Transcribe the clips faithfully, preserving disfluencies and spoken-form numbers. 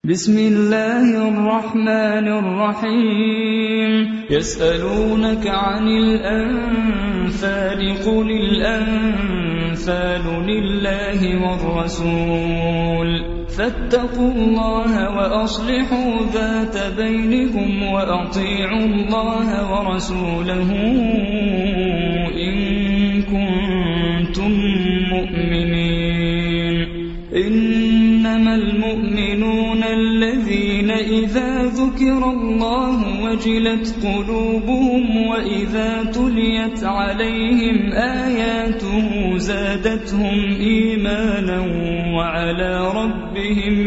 بسم الله الرحمن الرحيم يسألونك عن الأنفال قل الأنفال لله والرسول فاتقوا الله وأصلحوا ذات بينكم وأطيعوا الله ورسوله إن كنتم مؤمنين إنما المؤمنون الذين إذا ذكر الله وجلت قلوبهم وإذا تليت عليهم آياته زادتهم إيمانا وعلى ربهم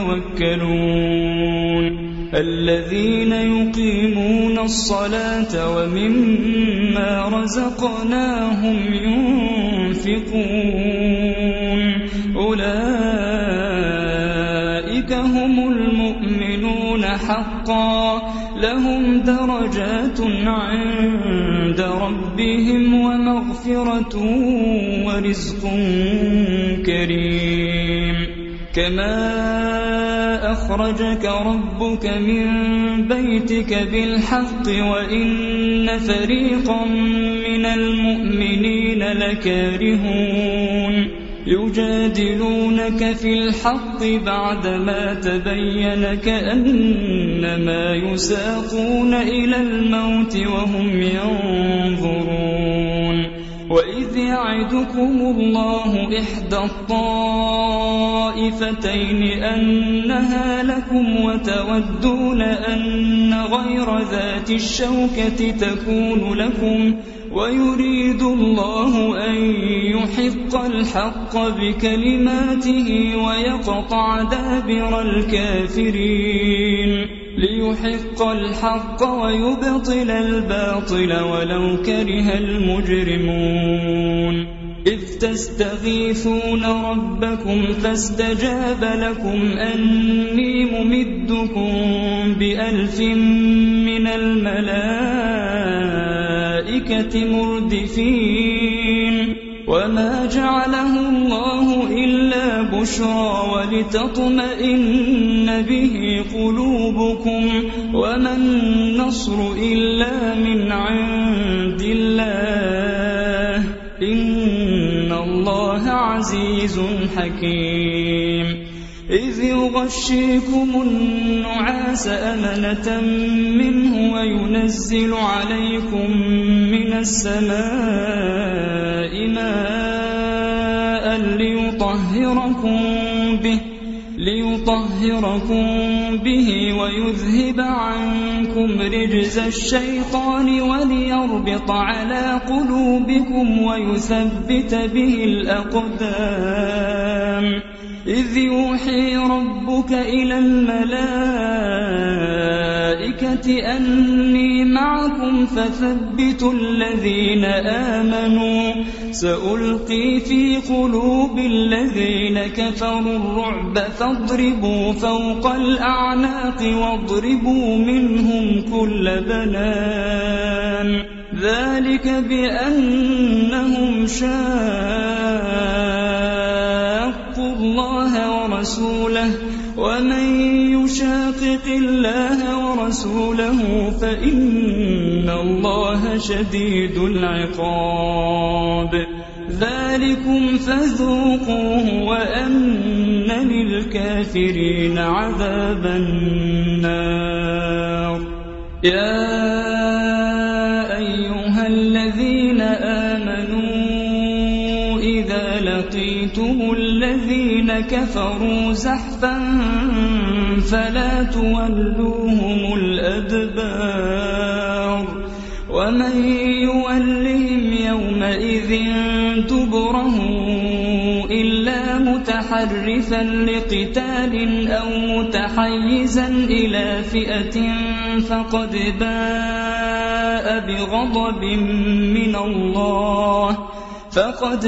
يتوكلون الذين يقيمون الصلاة ومما رزقناهم ينفقون أولئك هم المؤمنون حقا لهم درجات عند ربهم ومغفرة ورزق كريم كما أخرجك ربك من بيتك بالحق وإن فريقا من المؤمنين لكارهون يجادلونك في الحق بعدما تبين كأنما يساقون إلى الموت وهم ينظرون وإذ يعدكم الله إحدى الطائفتين أنها لكم وتودون أن غير ذات الشوكة تكون لكم ويريد الله أن يحق الحق بكلماته ويقطع دابر الكافرين ليحق الحق ويبطل الباطل ولو كره المجرمون إذ تستغيثون ربكم فاستجاب لكم أني ممدكم بألف من الملائكة مردفين وما جعله الله إلا بشرى ولتطمئن به قلوبكم وما النصر إلا من عند الله إن الله عزيز حكيم إذ يغشيكم النعاس أمنة منه وينزل عليكم من السماء ماء ليطهركم به ليطهركم به ويذهب عنكم رجز الشيطان وليربط على قلوبكم ويثبت به الأقدام إذ يوحي ربك إلى الملائكة أني معكم فثبتوا الذين آمنوا سألقي في قلوب الذين كفروا الرعب فاضربوا فوق الأعناق واضربوا منهم كل بنان ذلك بأنهم شاقوا الله ورسوله ومن يشاقق الله ورسوله فإن الله شديد العقاب ذلكم فذوقوه وأن للكافرين عذاب النار يا أيها الذين آمنوا إذا لقيتم الذين كفروا زحفا فلا تولوهم الأدبار ومن يولهم يومئذ دبره إلا متحرفا لقتال أو متحيزا إلى فئة فقد باء بغضب من الله فقد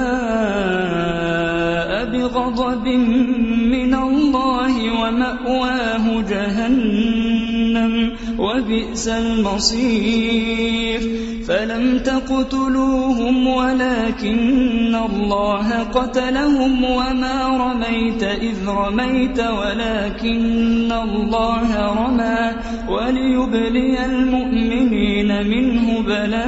باء بغضب من الله ومأواه جهنم جهنم وبئس المصير فلم تقتلوهم ولكن الله قتلهم وما رميت إذ رميت ولكن الله رمى وليبلي المؤمنين منه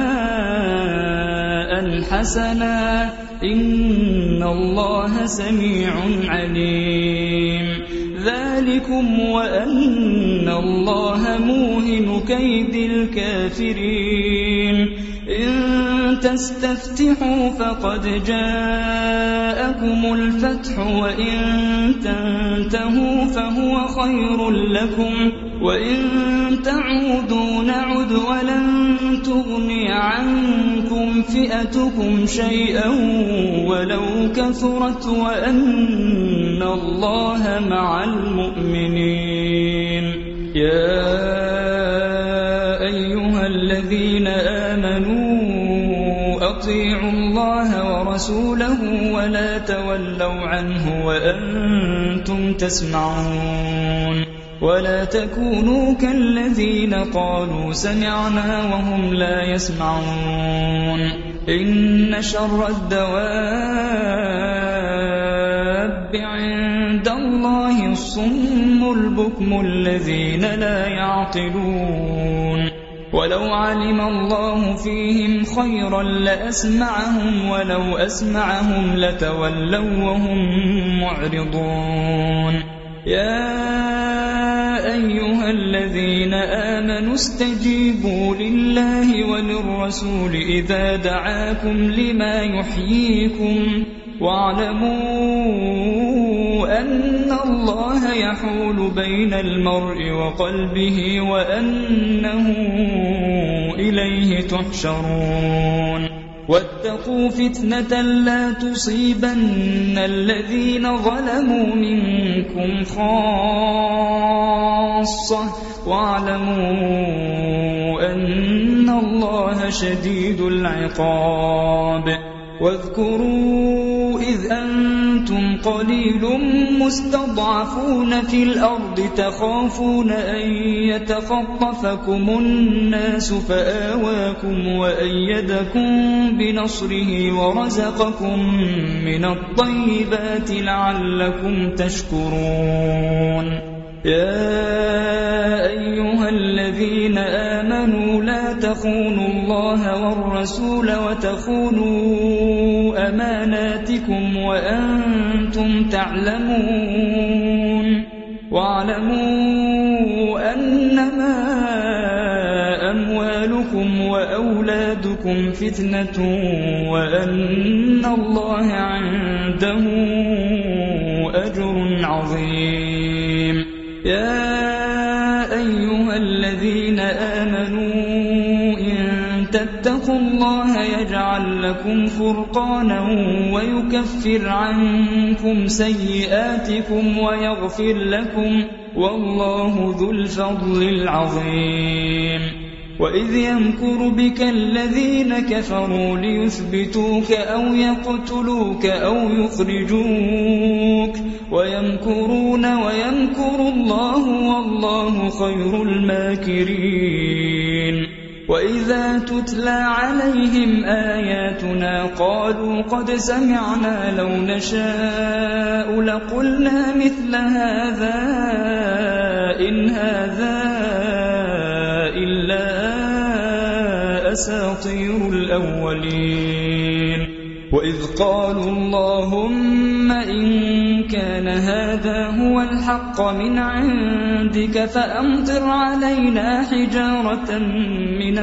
بلاء حسنا إن الله سميع عليم ذلكم وأن الله موهن كيد الكافرين إن تستفتحوا فقد جاءكم الفتح وإن تنتهوا فهو خير لكم وإن تعودوا نعد ولن تغني عنكم فئتكم شيئا ولو كثرت وأن الله مع المؤمنين يا أيها الذين آمنوا أطيعوا الله ورسوله ولا تولوا عنه وأنتم تسمعون ولا تكونوا كالذين قالوا سمعنا وهم لا يسمعون إن شر الدواب عند الله الصم البكم الذين لا يعقلون ولو علم الله فيهم خيرا لأسمعهم ولو أسمعهم لتولوا وهم معرضون يا أيها الذين آمنوا استجيبوا لله وللرسول إذا دعاكم لما يحييكم واعلموا أن الله يحول بين المرء وقلبه وأنه إليه تحشرون واتقوا فتنة لا تصيبن الذين ظلموا منكم خاصة واعلموا أن الله شديد العقاب واذكروا إذ أنتم قليل مستضعفون في الأرض تخافون أن يتخطفكم الناس فآواكم وأيدكم بنصره ورزقكم من الطيبات لعلكم تشكرون يا أيها الذين آمنوا لا تخونوا الله والرسول وتخونوا أماناتكم وأنتم تعلمون واعلموا أنما أموالكم وأولادكم فتنة وأن الله عنده أجر عظيم يا أيها الذين آمنوا إن تتقوا الله يجعل لكم فرقانا ويكفر عنكم سيئاتكم ويغفر لكم والله ذو الفضل العظيم وإذ يمكر بك الذين كفروا ليثبتوك أو يقتلوك أو يخرجوك ويمكرون ويمكر الله والله خير الماكرين وإذا تتلى عليهم آياتنا قالوا قد سمعنا لو نشاء لقلنا مثل هذا إن هذا إلا أساطير الأولين وإذ قالوا اللهم إن كان هذا هو الحق من عندك فأمطر علينا حجارة من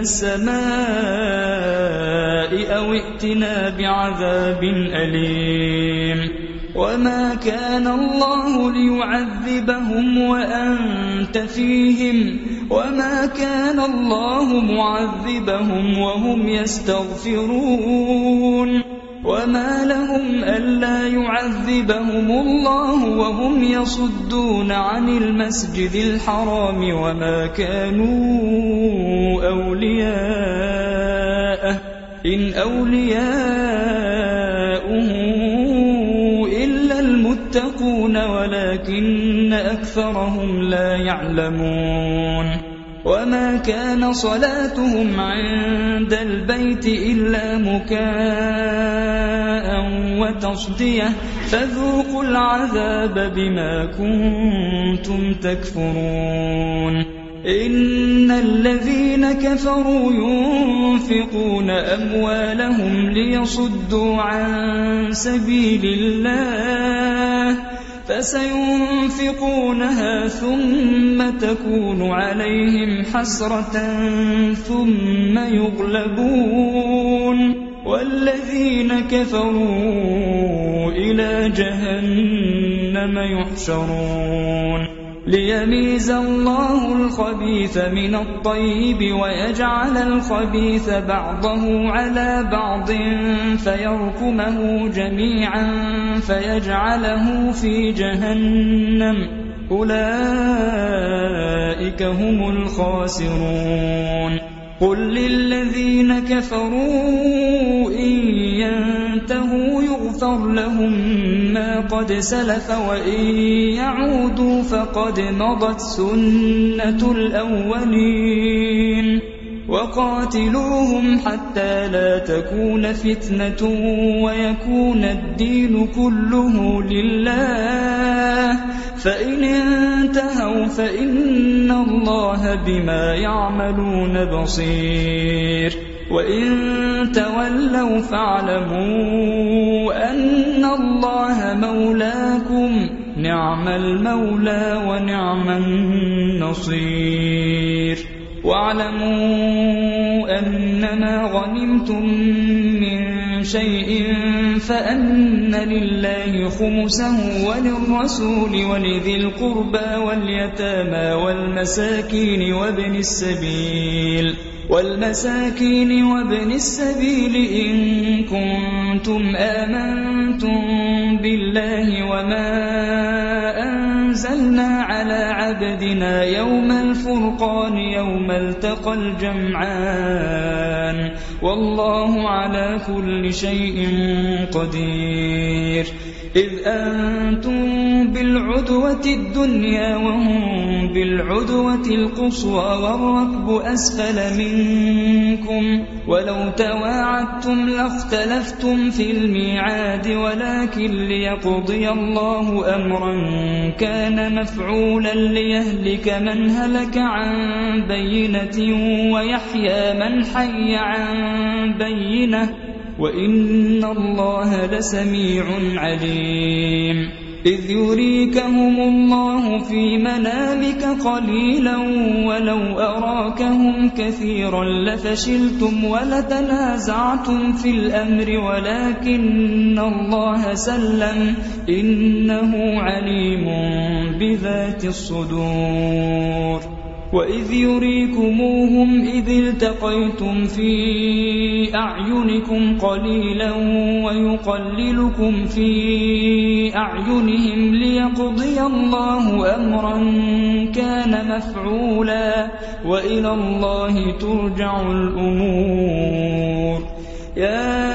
السماء أو ائتنا بعذاب أليم وما كان الله ليعذبهم وأنت فيهم وما كان الله معذبهم وهم يستغفرون وما لهم ألا يعذبهم الله وهم يصدون عن المسجد الحرام وما كانوا أولياءه إن أولياؤه إلا المتقون ولكن أكثرهم لا يعلمون وما كان صلاتهم عند البيت إلا مكاء وتصدية فذوقوا العذاب بما كنتم تكفرون إن الذين كفروا ينفقون أموالهم ليصدوا عن سبيل الله فسينفقونها ثم تكون عليهم حسرة ثم يغلبون والذين كفروا إلى جهنم يحشرون ليميز الله الخبيث من الطيب ويجعل الخبيث بعضه على بعض فيركمه جميعا فيجعله في جهنم أولئك هم الخاسرون قل للذين كفروا إن ينتهوا يغفر لهم ما قد سلف وإن يعودوا فقد مضت سنة الأولين وقاتلوهم حتى لا تكون فتنة ويكون الدين كله لله فإن انتهوا فإن الله بما يعملون بصير وإن تولوا فاعلموا أن الله مولاكم نعم المولى ونعم النصير واعلموا أنما غنمتم من شيء فأن لله خمسه وللرسول ولذي القربى واليتامى والمساكين وابن السبيل والمساكين وابن السبيل إن كنتم آمنتم بالله وما أنزلنا على عبدنا يوم الفرقان يوم التقى الجمعان والله على كل شيء قدير إذ أنتم بالعدوة الدنيا وهم بالعدوة القصوى والركب أسفل منكم ولو تواعدتم لاختلفتم في الميعاد ولكن ليقضي الله أمرا كان مفعولا ليهلك من هلك عن بينة ويحيى من حي عن بينة وإن الله لسميع عليم إذ يريكهم الله في منامك قليلا ولو أراكهم كثيرا لفشلتم ولتنازعتم في الأمر ولكن الله سلم إنه عليم بذات الصدور وإذ يريكموهم إذ التقيتم في أعينكم قليلا ويقللكم في أعينهم ليقضي الله أمرا كان مفعولا وإلى الله ترجع الأمور يا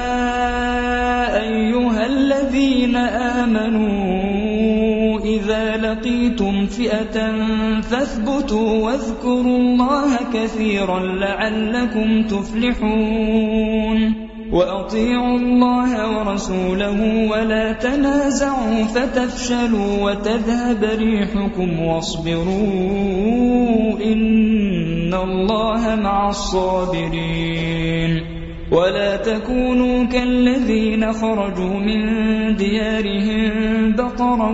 أيها الذين آمنوا إذا لقيتم فئة فاثبتوا واذكروا الله كثيرا لعلكم تفلحون وأطيعوا الله ورسوله ولا تنازعوا فتفشلوا وتذهب ريحكم واصبروا إن الله مع الصابرين ولا تكونوا كالذين خرجوا من ديارهم بطرا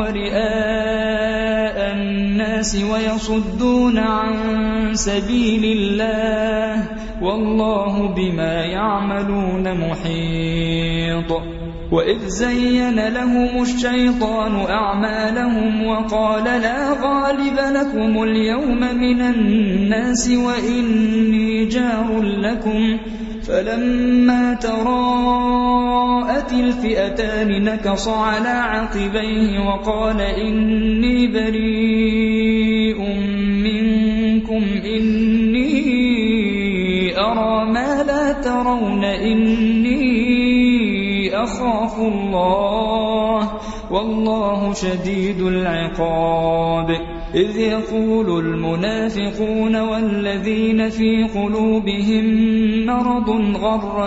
ورئاء الناس ويصدون عن سبيل الله والله بما يعملون محيط وإذ زين لهم الشيطان أعمالهم وقال لا غالب لكم اليوم من الناس وإني جار لكم فلما تراءت الفئتان نكص على عقبيه وقال إني بريء منكم إني أرى ما لا ترون إني أخاف الله والله شديد العقاب إذ يقول المنافقون والذين في قلوبهم مرض غر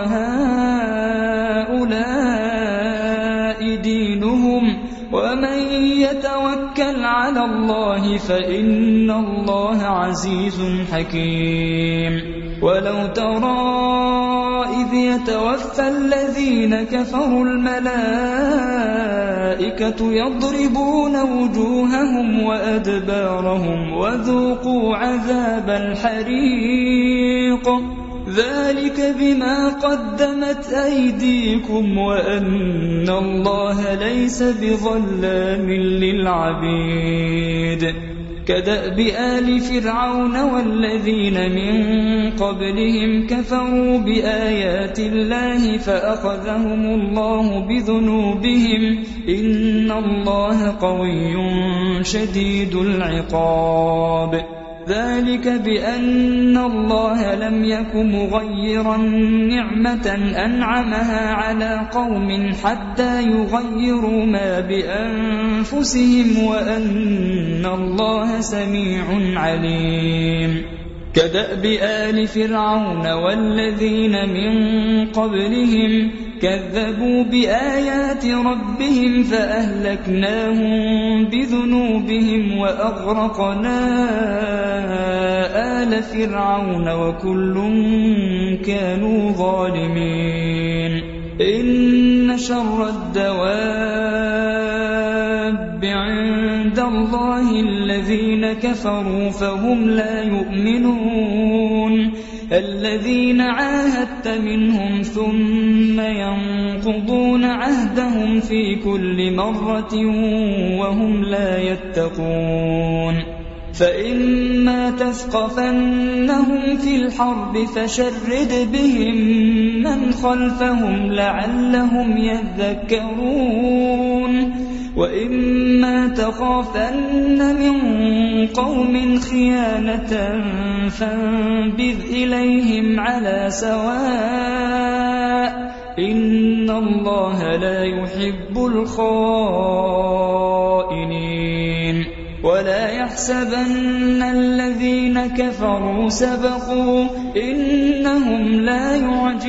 هؤلاء دينهم ومن يتوكل على الله فإن الله عزيز حكيم ولو ترى إذ يتوفى الذين كفروا الملائكة يضربون وجوههم وأدبارهم وذوقوا عذاب الحريق ذلك بما قدمت أيديكم وأن الله ليس بظلام للعبيد كدأب آل فرعون والذين من قبلهم كفروا بآيات الله فأخذهم الله بذنوبهم إن الله قوي شديد العقاب ذلك بأن الله لم يك مغيرا نعمة أنعمها على قوم حتى يغيروا ما بأنفسهم وأن الله سميع عليم كدأب آل فرعون والذين من قبلهم كذبوا بآيات ربهم فأهلكناهم بذنوبهم وأغرقنا آل فرعون وكل كانوا ظالمين إن شر الدواب عند الله الذين كفروا فهم لا يؤمنون الذين عاهدت منهم ثم ينقضون عهدهم في كل مرة وهم لا يتقون فإما تثقفنهم في الحرب فشرد بهم من خلفهم لعلهم يذكرون وإما تخافن من قوم خيانة فانبذ إليهم على سواء إن الله لا يحب الخائنين ولا يحسبن الذين كفروا سبقوا إنهم لا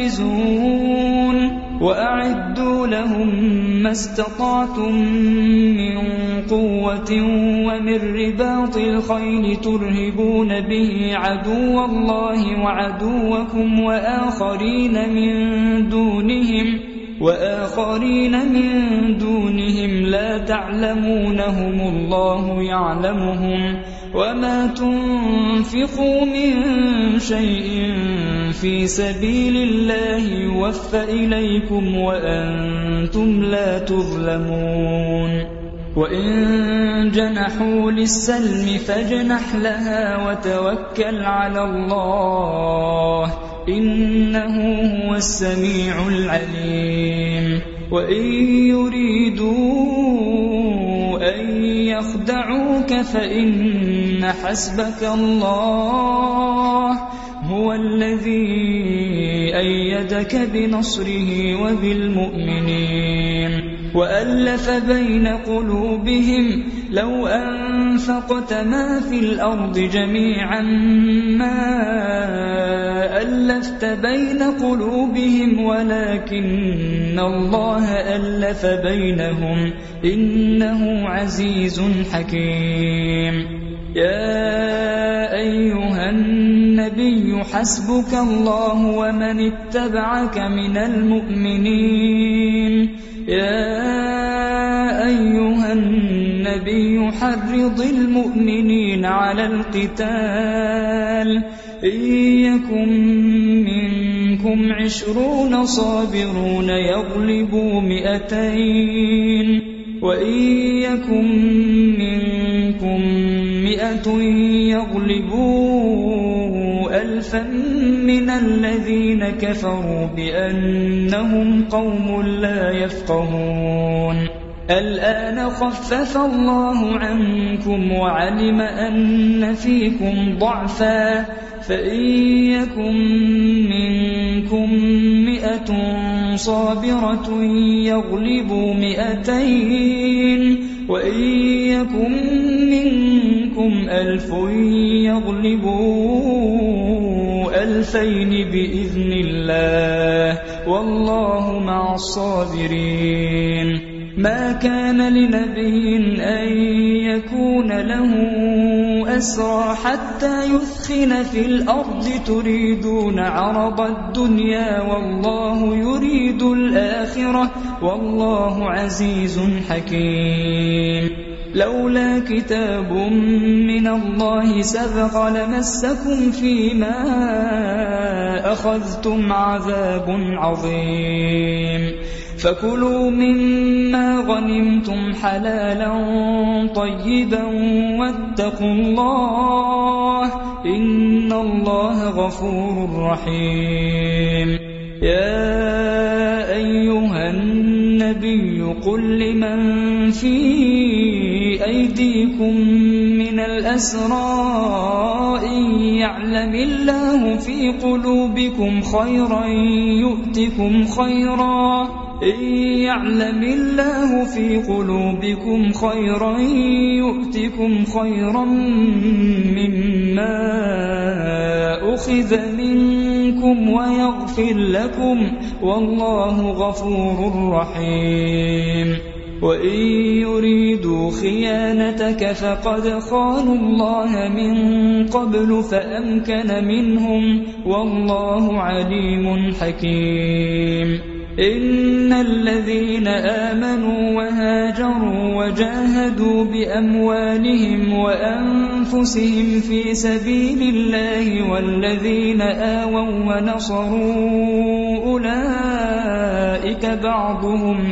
يعجزون وأعدوا لهم ما استطعتم من قوة ومن رباط الخيل ترهبون به عدو الله وعدوكم وآخرين من دونهم وآخرين من دونهم لا تعلمونهم الله يعلمهم وما تنفقوا من شيء في سبيل الله يوفى إليكم وأنتم لا تظلمون وإن جنحوا للسلم فاجنح لها وتوكل على الله إنه هو السميع العليم وإن يريدوا أن يخدعوك فإن حسبك الله هو الذي أيدك بنصره وبالمؤمنين وألف بين قلوبهم لو أنفقت ما في الأرض جميعا ما ألفت بين قلوبهم ولكن الله ألف بينهم إنه عزيز حكيم يا أيها النبي حسبك الله ومن اتبعك من المؤمنين يا أيها النبي حرض المؤمنين على القتال إن يكن منكم عشرون صابرون يغلبوا مئتين وإن يكن منكم مئة يغلبوا ألفا من الذين كفروا بأنهم قوم لا يفقهون الآن خفف الله عنكم وعلم أن فيكم ضعفا فإن يكن منكم مئة صابرة يغلبوا مئتين وإن يكن منكم ألف يغلبوا ألفين بإذن الله والله مع الصابرين. ما كان لنبي أن يكون له أسرى حتى يثخن في الأرض تريدون عرض الدنيا والله يريد الآخرة والله عزيز حكيم. لولا كتاب من الله سبق لمسكم فيما أخذتم عذاب عظيم. فكلوا مما غنمتم حلالا طيبا واتقوا الله إن الله غفور رحيم. يا أيها النبي قل لمن في أيديكم من الأسرى إن يعلم الله في قلوبكم خيرا يؤتكم خيرا إن يعلم الله في قلوبكم خيرا يؤتكم خيرا مما أخذ منكم ويغفر لكم والله غفور رحيم. وإن يريدوا خيانتك فقد خانوا الله من قبل فأمكن منهم والله عليم حكيم. إن الذين آمنوا وهاجروا وجاهدوا بأموالهم وأنفسهم في سبيل الله والذين آووا ونصروا أولئك بعضهم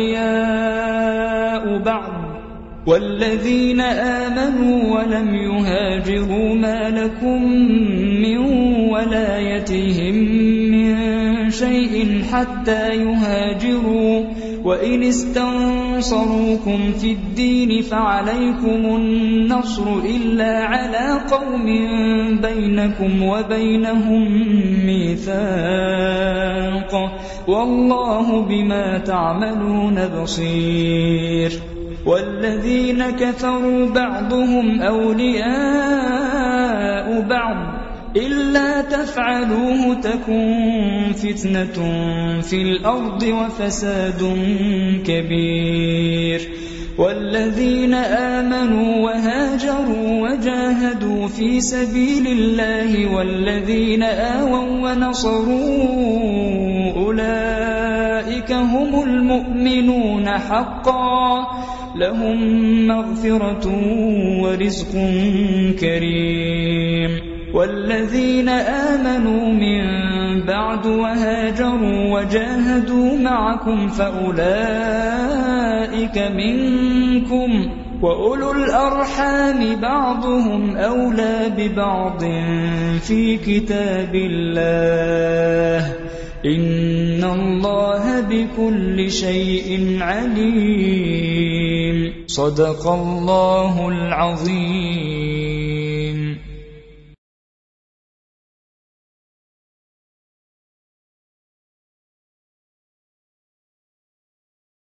أولياء بعض والذين آمنوا ولم يهاجروا ما لكم من ولايتهم من شيء حتى يهاجروا وإن استنصروكم في الدين فعليكم النصر إلا على قوم بينكم وبينهم ميثاق والله بما تعملون بصير. والذين كفروا بعضهم أولياء بعض إلا تفعلوه تكن فتنة في الأرض وفساد كبير. والذين آمنوا وهاجروا وجاهدوا في سبيل الله والذين آووا ونصروا أولئك هم المؤمنون حقا لهم مغفرة ورزق كريم. والذين آمنوا من بعد وهاجروا وجاهدوا معكم فأولئك منكم وأولو الأرحام بعضهم أولى ببعض في كتاب الله إن الله بكل شيء عليم. صدق الله العظيم.